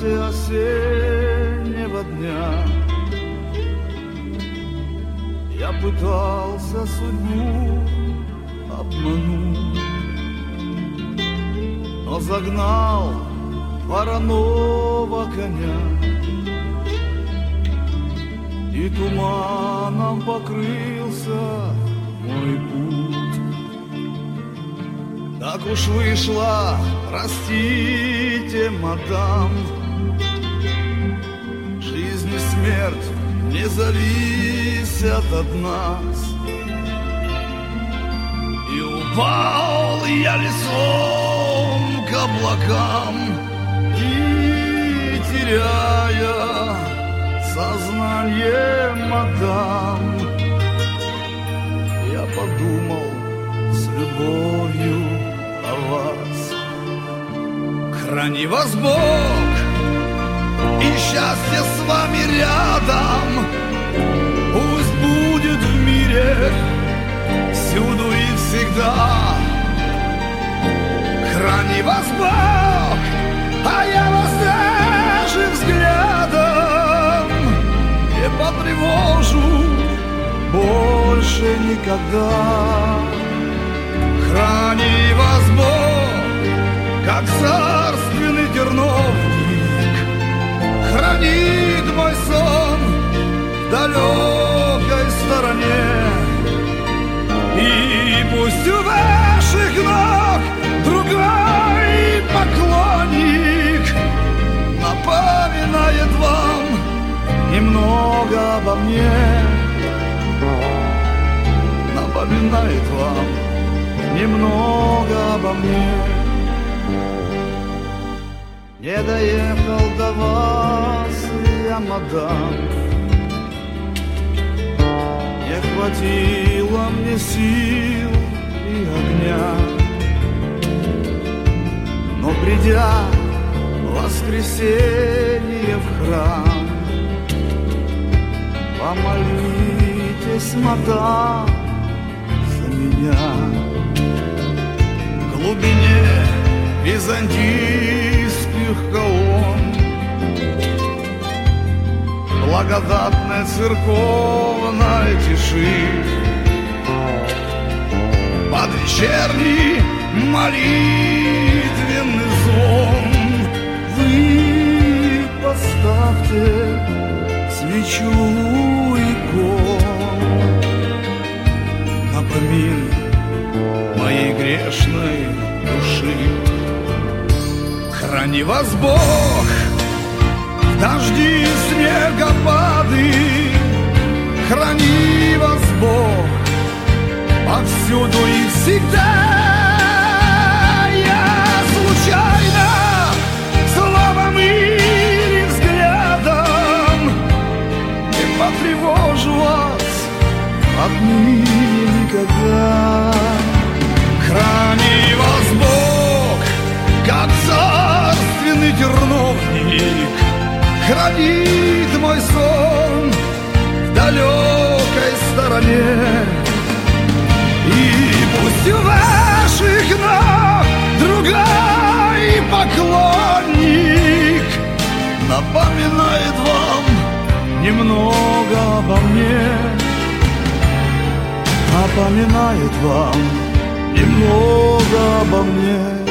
закате осеннего дня я пытался судьбу обмануть, но загнал вороного коня, и туманом покрылся мой путь. Так уж вышло, простите, мадам, жизнь и смерть не зависят от нас. И упал я лицом к облакам, и, теряя сознание, мадам, я подумал с любовью о вас. Храни вас Бог, и счастье с вами рядом, пусть будет в мире всюду и всегда. Храни вас Бог, а я вас даже взглядом не потревожу больше никогда. Храни вас Бог, как царственный терновник, хранит мой сон в далекой стороне. И пусть у ваших ног другой поклонник напоминает вам немного обо мне, напоминает вам немного обо мне. Не доехал до вас я, мадам, не хватило мне сил и огня, но придя в воскресенье в храм, помолитесь, мадам, за меня. В глубине византийских колонн, благодатной церковной тиши, под вечерний молитвенный звон вы поставьте свечу икон, напомин моей грешной души. Храни вас Бог, дожди, снегопады, храни вас Бог повсюду и всегда. Я случайно словом или взглядом не потревожу вас отныне никогда. Храни вас Бог, как царственный терновник, хранит мой сон в далекой стороне. И пусть у ваших ног другой поклонник напоминает вам немного обо мне, напоминает вам немного обо мне.